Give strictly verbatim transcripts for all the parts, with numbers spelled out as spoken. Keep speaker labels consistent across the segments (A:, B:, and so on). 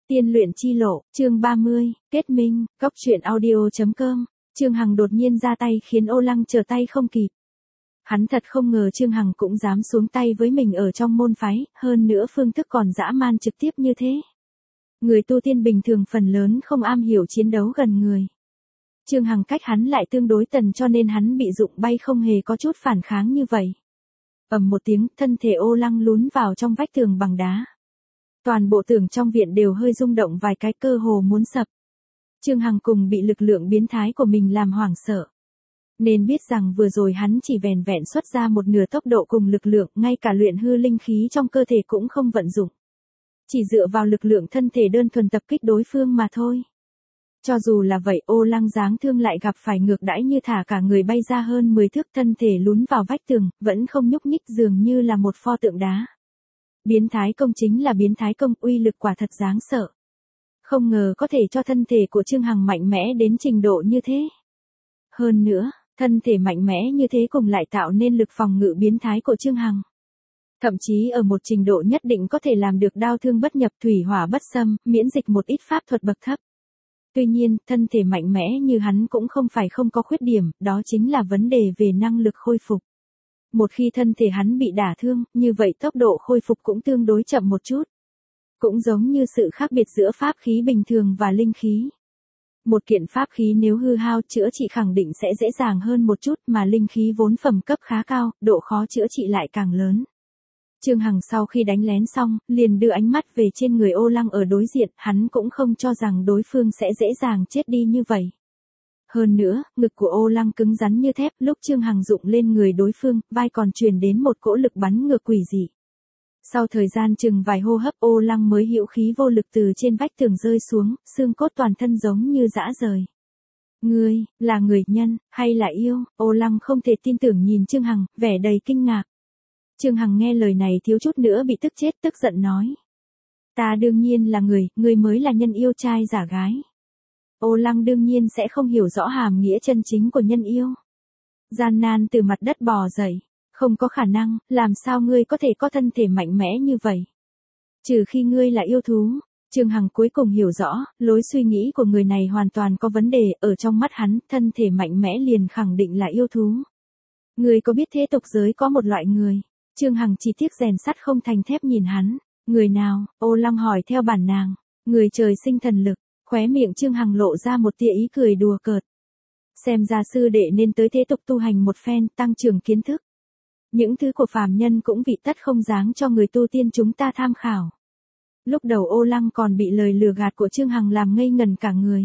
A: Tiên luyện chi lộ, chương ba mươi, kết minh, góc truyện audio chấm com. Trương Hằng đột nhiên ra tay khiến Ô Lăng trở tay không kịp. Hắn thật không ngờ Trương Hằng cũng dám xuống tay với mình ở trong môn phái, hơn nữa phương thức còn dã man trực tiếp như thế. Người tu tiên bình thường phần lớn không am hiểu chiến đấu gần người. Trương Hằng cách hắn lại tương đối tần cho nên hắn bị rụng bay không hề có chút phản kháng như vậy. Ầm một tiếng, thân thể Ô Lăng lún vào trong vách tường bằng đá. Toàn bộ tường trong viện đều hơi rung động vài cái, cơ hồ muốn sập. Trương Hằng cùng bị lực lượng biến thái của mình làm hoảng sợ. Nên biết rằng vừa rồi hắn chỉ vẻn vẹn xuất ra một nửa tốc độ cùng lực lượng, ngay cả luyện hư linh khí trong cơ thể cũng không vận dụng. Chỉ dựa vào lực lượng thân thể đơn thuần tập kích đối phương mà thôi. Cho dù là vậy, Ô Lăng giáng thương lại gặp phải ngược đãi như thả cả người bay ra hơn mười thước, thân thể lún vào vách tường, vẫn không nhúc nhích, dường như là một pho tượng đá. Biến thái công chính là biến thái công, uy lực quả thật đáng sợ. Không ngờ có thể cho thân thể của Trương Hằng mạnh mẽ đến trình độ như thế. Hơn nữa, thân thể mạnh mẽ như thế cùng lại tạo nên lực phòng ngự biến thái của Trương Hằng. Thậm chí ở một trình độ nhất định có thể làm được đao thương bất nhập, thủy hỏa bất xâm, miễn dịch một ít pháp thuật bậc thấp. Tuy nhiên, thân thể mạnh mẽ như hắn cũng không phải không có khuyết điểm, đó chính là vấn đề về năng lực khôi phục. Một khi thân thể hắn bị đả thương, như vậy tốc độ khôi phục cũng tương đối chậm một chút. Cũng giống như sự khác biệt giữa pháp khí bình thường và linh khí. Một kiện pháp khí nếu hư hao, chữa trị khẳng định sẽ dễ dàng hơn một chút, mà linh khí vốn phẩm cấp khá cao, độ khó chữa trị lại càng lớn. Trương Hằng sau khi đánh lén xong, liền đưa ánh mắt về trên người Ô Lăng ở đối diện, hắn cũng không cho rằng đối phương sẽ dễ dàng chết đi như vậy. Hơn nữa, ngực của Ô Lăng cứng rắn như thép, lúc Trương Hằng dụng lên người đối phương, vai còn truyền đến một cỗ lực bắn ngược quỷ dị. Sau thời gian chừng vài hô hấp, Ô Lăng mới hữu khí vô lực từ trên vách tường rơi xuống, xương cốt toàn thân giống như giã rời. Ngươi, là người nhân, hay là yêu? Ô Lăng không thể tin tưởng nhìn Trương Hằng, vẻ đầy kinh ngạc. Trương Hằng nghe lời này thiếu chút nữa bị tức chết, tức giận nói. Ta đương nhiên là người, ngươi mới là nhân yêu trai giả gái. Ô Lăng đương nhiên sẽ không hiểu rõ hàm nghĩa chân chính của nhân yêu. Gian nan từ mặt đất bò dậy. Không có khả năng, làm sao ngươi có thể có thân thể mạnh mẽ như vậy? Trừ khi ngươi là yêu thú. Trương Hằng cuối cùng hiểu rõ, lối suy nghĩ của người này hoàn toàn có vấn đề, ở trong mắt hắn, thân thể mạnh mẽ liền khẳng định là yêu thú. Ngươi có biết thế tục giới có một loại người? Trương Hằng chỉ tiếc rèn sắt không thành thép nhìn hắn. Người nào? Ô Lăng hỏi theo bản nàng. Người trời sinh thần lực. Khóe miệng Trương Hằng lộ ra một tia ý cười đùa cợt. Xem ra sư đệ nên tới thế tục tu hành một phen, tăng trưởng kiến thức. Những thứ của phàm nhân cũng vị tất không dáng cho người tu tiên chúng ta tham khảo. Lúc đầu Ô Lăng còn bị lời lừa gạt của Trương Hằng làm ngây ngần cả người.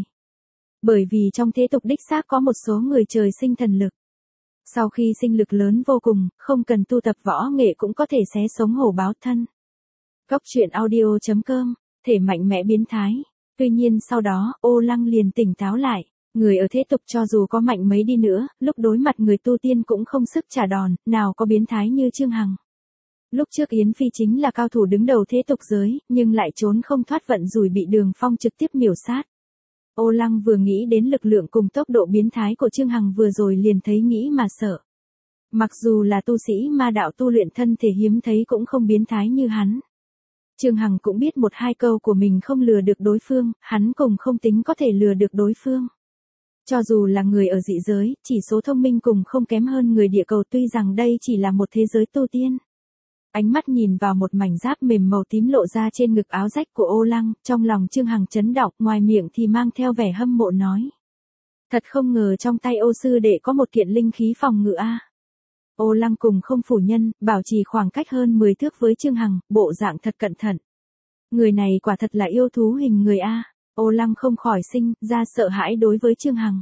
A: Bởi vì trong thế tục đích xác có một số người trời sinh thần lực. Sau khi sinh lực lớn vô cùng, không cần tu tập võ nghệ cũng có thể xé sống hổ báo thân. Góc truyện audio chấm com, thể mạnh mẽ biến thái. Tuy nhiên sau đó, Ô Lăng liền tỉnh táo lại. Người ở thế tục cho dù có mạnh mấy đi nữa, lúc đối mặt người tu tiên cũng không sức trả đòn, nào có biến thái như Trương Hằng. Lúc trước Yến Phi chính là cao thủ đứng đầu thế tục giới, nhưng lại trốn không thoát vận rủi bị Đường Phong trực tiếp miểu sát. Ô Lăng vừa nghĩ đến lực lượng cùng tốc độ biến thái của Trương Hằng vừa rồi liền thấy nghĩ mà sợ. Mặc dù là tu sĩ ma đạo tu luyện thân thể hiếm thấy cũng không biến thái như hắn. Trương Hằng cũng biết một hai câu của mình không lừa được đối phương, hắn cùng không tính có thể lừa được đối phương. Cho dù là người ở dị giới, chỉ số thông minh cùng không kém hơn người địa cầu, tuy rằng đây chỉ là một thế giới tu tiên. Ánh mắt nhìn vào một mảnh giáp mềm màu tím lộ ra trên ngực áo rách của Ô Lăng, trong lòng Trương Hằng chấn động, ngoài miệng thì mang theo vẻ hâm mộ nói. Thật không ngờ trong tay Ô sư đệ có một kiện linh khí phòng ngự a. Ô Lăng cùng không phủ nhân, bảo trì khoảng cách hơn mười thước với Trương Hằng, bộ dạng thật cẩn thận. Người này quả thật là yêu thú hình người a. Ô Lăng không khỏi sinh ra sợ hãi đối với Trương Hằng.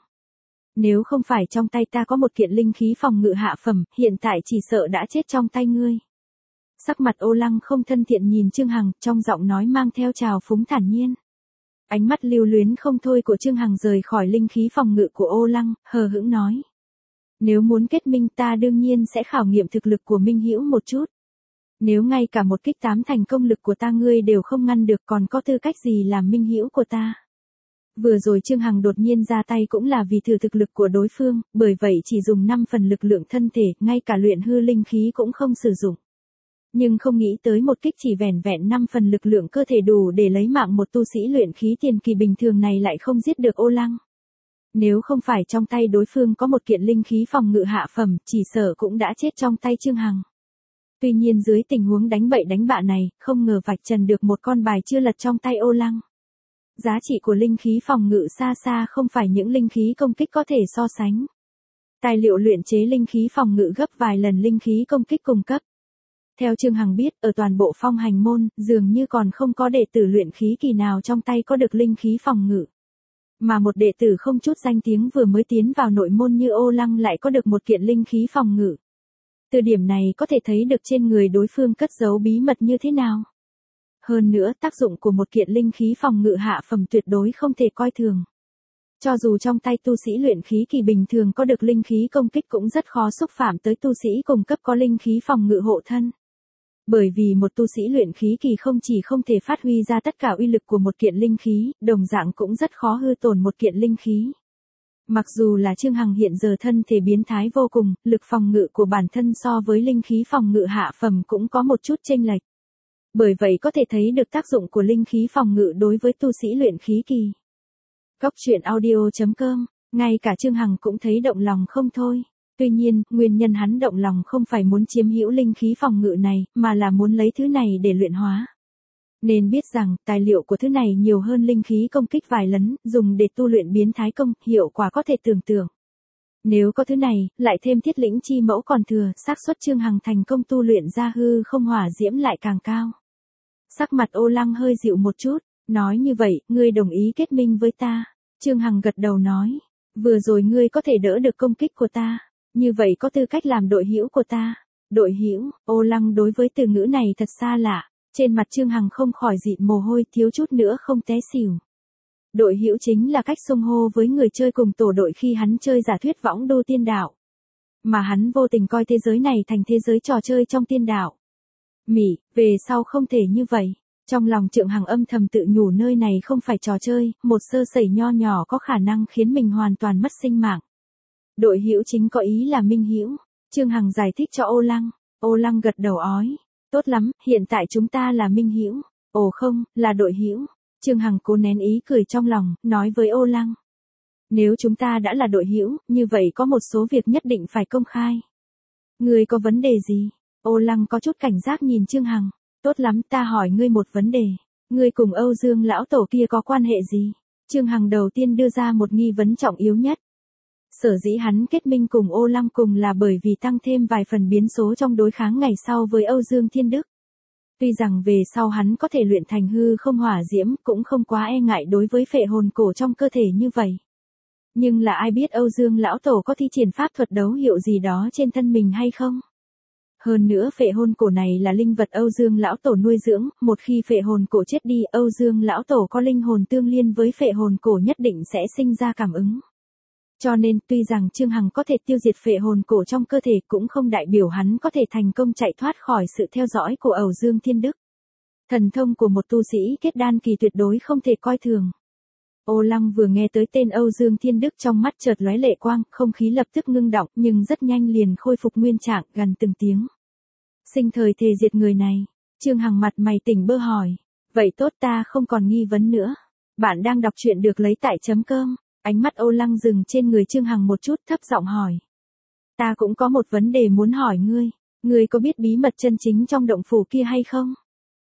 A: Nếu không phải trong tay ta có một kiện linh khí phòng ngự hạ phẩm, hiện tại chỉ sợ đã chết trong tay ngươi. Sắc mặt Ô Lăng không thân thiện nhìn Trương Hằng, trong giọng nói mang theo trào phúng thản nhiên. Ánh mắt lưu luyến không thôi của Trương Hằng rời khỏi linh khí phòng ngự của Ô Lăng, hờ hững nói. Nếu muốn kết minh ta đương nhiên sẽ khảo nghiệm thực lực của Minh Hữu một chút. Nếu ngay cả một kích tám thành công lực của ta ngươi đều không ngăn được, còn có tư cách gì làm Minh Hữu của ta? Vừa rồi Trương Hằng đột nhiên ra tay cũng là vì thử thực lực của đối phương, bởi vậy chỉ dùng năm phần lực lượng thân thể, ngay cả luyện hư linh khí cũng không sử dụng. Nhưng không nghĩ tới một kích chỉ vẻn vẹn năm phần lực lượng cơ thể đủ để lấy mạng một tu sĩ luyện khí tiền kỳ bình thường này lại không giết được Ô Lăng. Nếu không phải trong tay đối phương có một kiện linh khí phòng ngự hạ phẩm, chỉ sợ cũng đã chết trong tay Trương Hằng. Tuy nhiên dưới tình huống đánh bậy đánh bạ này, không ngờ vạch trần được một con bài chưa lật trong tay Ô Lăng. Giá trị của linh khí phòng ngự xa xa không phải những linh khí công kích có thể so sánh. Tài liệu luyện chế linh khí phòng ngự gấp vài lần linh khí công kích cung cấp. Theo Trương Hằng biết, ở toàn bộ phong hành môn, dường như còn không có đệ tử luyện khí kỳ nào trong tay có được linh khí phòng ngự. Mà một đệ tử không chút danh tiếng vừa mới tiến vào nội môn như Ô Lăng lại có được một kiện linh khí phòng ngự. Từ điểm này có thể thấy được trên người đối phương cất giấu bí mật như thế nào. Hơn nữa, tác dụng của một kiện linh khí phòng ngự hạ phẩm tuyệt đối không thể coi thường. Cho dù trong tay tu sĩ luyện khí kỳ bình thường có được linh khí công kích cũng rất khó xúc phạm tới tu sĩ cùng cấp có linh khí phòng ngự hộ thân. Bởi vì một tu sĩ luyện khí kỳ không chỉ không thể phát huy ra tất cả uy lực của một kiện linh khí, đồng dạng cũng rất khó hư tổn một kiện linh khí. Mặc dù là Trương Hằng hiện giờ thân thể biến thái vô cùng, lực phòng ngự của bản thân so với linh khí phòng ngự hạ phẩm cũng có một chút chênh lệch. Bởi vậy có thể thấy được tác dụng của linh khí phòng ngự đối với tu sĩ luyện khí kỳ. Cốc truyện audio chấm com, ngay cả Trương Hằng cũng thấy động lòng không thôi. Tuy nhiên, nguyên nhân hắn động lòng không phải muốn chiếm hữu linh khí phòng ngự này, mà là muốn lấy thứ này để luyện hóa. Nên biết rằng, tài liệu của thứ này nhiều hơn linh khí công kích vài lần, dùng để tu luyện biến thái công, hiệu quả có thể tưởng tượng. Nếu có thứ này, lại thêm thiết lĩnh chi mẫu còn thừa, xác suất Trương Hằng thành công tu luyện ra hư không hỏa diễm lại càng cao. Sắc mặt Ô Lăng hơi dịu một chút, nói như vậy, ngươi đồng ý kết minh với ta. Trương Hằng gật đầu nói, vừa rồi ngươi có thể đỡ được công kích của ta, như vậy có tư cách làm đội hữu của ta. Đội hữu, Ô Lăng đối với từ ngữ này thật xa lạ, trên mặt Trương Hằng không khỏi dịt mồ hôi thiếu chút nữa không té xỉu. Đội hữu chính là cách xưng hô với người chơi cùng tổ đội khi hắn chơi giả thuyết võng đô tiên đạo. Mà hắn vô tình coi thế giới này thành thế giới trò chơi trong tiên đạo. Mỉ, về sau không thể như vậy. Trong lòng Trương Hằng âm thầm tự nhủ nơi này không phải trò chơi, một sơ sẩy nho nhỏ có khả năng khiến mình hoàn toàn mất sinh mạng. Đội hữu chính có ý là minh hữu. Trương Hằng giải thích cho Ô Lăng. Ô Lăng gật đầu ói. Tốt lắm, hiện tại chúng ta là minh hữu. Ồ không, là đội hữu. Trương Hằng cố nén ý cười trong lòng, nói với Ô Lăng. Nếu chúng ta đã là đội hữu, như vậy có một số việc nhất định phải công khai. Ngươi có vấn đề gì? Ô Lăng có chút cảnh giác nhìn Trương Hằng. Tốt lắm, ta hỏi ngươi một vấn đề. Ngươi cùng Âu Dương lão tổ kia có quan hệ gì? Trương Hằng đầu tiên đưa ra một nghi vấn trọng yếu nhất. Sở dĩ hắn kết minh cùng Ô Lăng cùng là bởi vì tăng thêm vài phần biến số trong đối kháng ngày sau với Âu Dương Thiên Đức. Tuy rằng về sau hắn có thể luyện thành hư không hỏa diễm, cũng không quá e ngại đối với phệ hồn cổ trong cơ thể như vậy. Nhưng là ai biết Âu Dương lão tổ có thi triển pháp thuật đấu hiệu gì đó trên thân mình hay không? Hơn nữa phệ hồn cổ này là linh vật Âu Dương lão tổ nuôi dưỡng, một khi phệ hồn cổ chết đi, Âu Dương lão tổ có linh hồn tương liên với phệ hồn cổ nhất định sẽ sinh ra cảm ứng. Cho nên, tuy rằng Trương Hằng có thể tiêu diệt phệ hồn cổ trong cơ thể cũng không đại biểu hắn có thể thành công chạy thoát khỏi sự theo dõi của Âu Dương Thiên Đức. Thần thông của một tu sĩ kết đan kỳ tuyệt đối không thể coi thường. Ô Lăng vừa nghe tới tên Âu Dương Thiên Đức trong mắt chợt lóe lệ quang, không khí lập tức ngưng đọng nhưng rất nhanh liền khôi phục nguyên trạng, gần từng tiếng. Sinh thời thề diệt người này. Trương Hằng mặt mày tỉnh bơ hỏi. Vậy tốt, ta không còn nghi vấn nữa. Bạn đang đọc truyện được lấy tại chấm com. Ánh mắt Ô Lăng dừng trên người Trương Hằng một chút, thấp giọng hỏi. Ta cũng có một vấn đề muốn hỏi ngươi. Ngươi có biết bí mật chân chính trong động phủ kia hay không?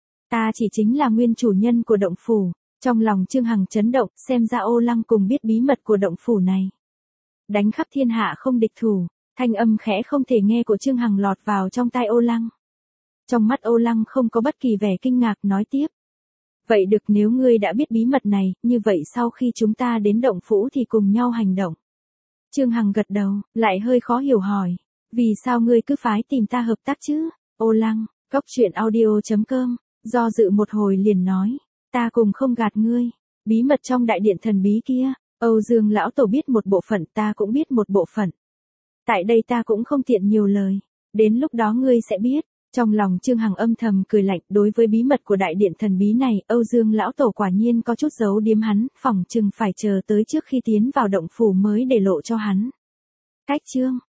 A: Ta chỉ chính là nguyên chủ nhân của động phủ. Trong lòng Trương Hằng chấn động, xem ra Ô Lăng cùng biết bí mật của động phủ này. Đánh khắp thiên hạ không địch thủ, thanh âm khẽ không thể nghe của Trương Hằng lọt vào trong tai Ô Lăng. Trong mắt Ô Lăng không có bất kỳ vẻ kinh ngạc, nói tiếp. Vậy được, nếu ngươi đã biết bí mật này, như vậy sau khi chúng ta đến động phủ thì cùng nhau hành động. Trương Hằng gật đầu, lại hơi khó hiểu hỏi. Vì sao ngươi cứ phái tìm ta hợp tác chứ? Ô Lăng, cốc truyện audio chấm com, do dự một hồi liền nói. Ta cùng không gạt ngươi. Bí mật trong đại điện thần bí kia, Âu Dương lão tổ biết một bộ phận, ta cũng biết một bộ phận. Tại đây ta cũng không tiện nhiều lời. Đến lúc đó ngươi sẽ biết. Trong lòng Trương Hằng âm thầm cười lạnh, đối với bí mật của đại điện thần bí này, Âu Dương lão tổ quả nhiên có chút giấu điếm hắn, phỏng chừng phải chờ tới trước khi tiến vào động phủ mới để lộ cho hắn. Cách chương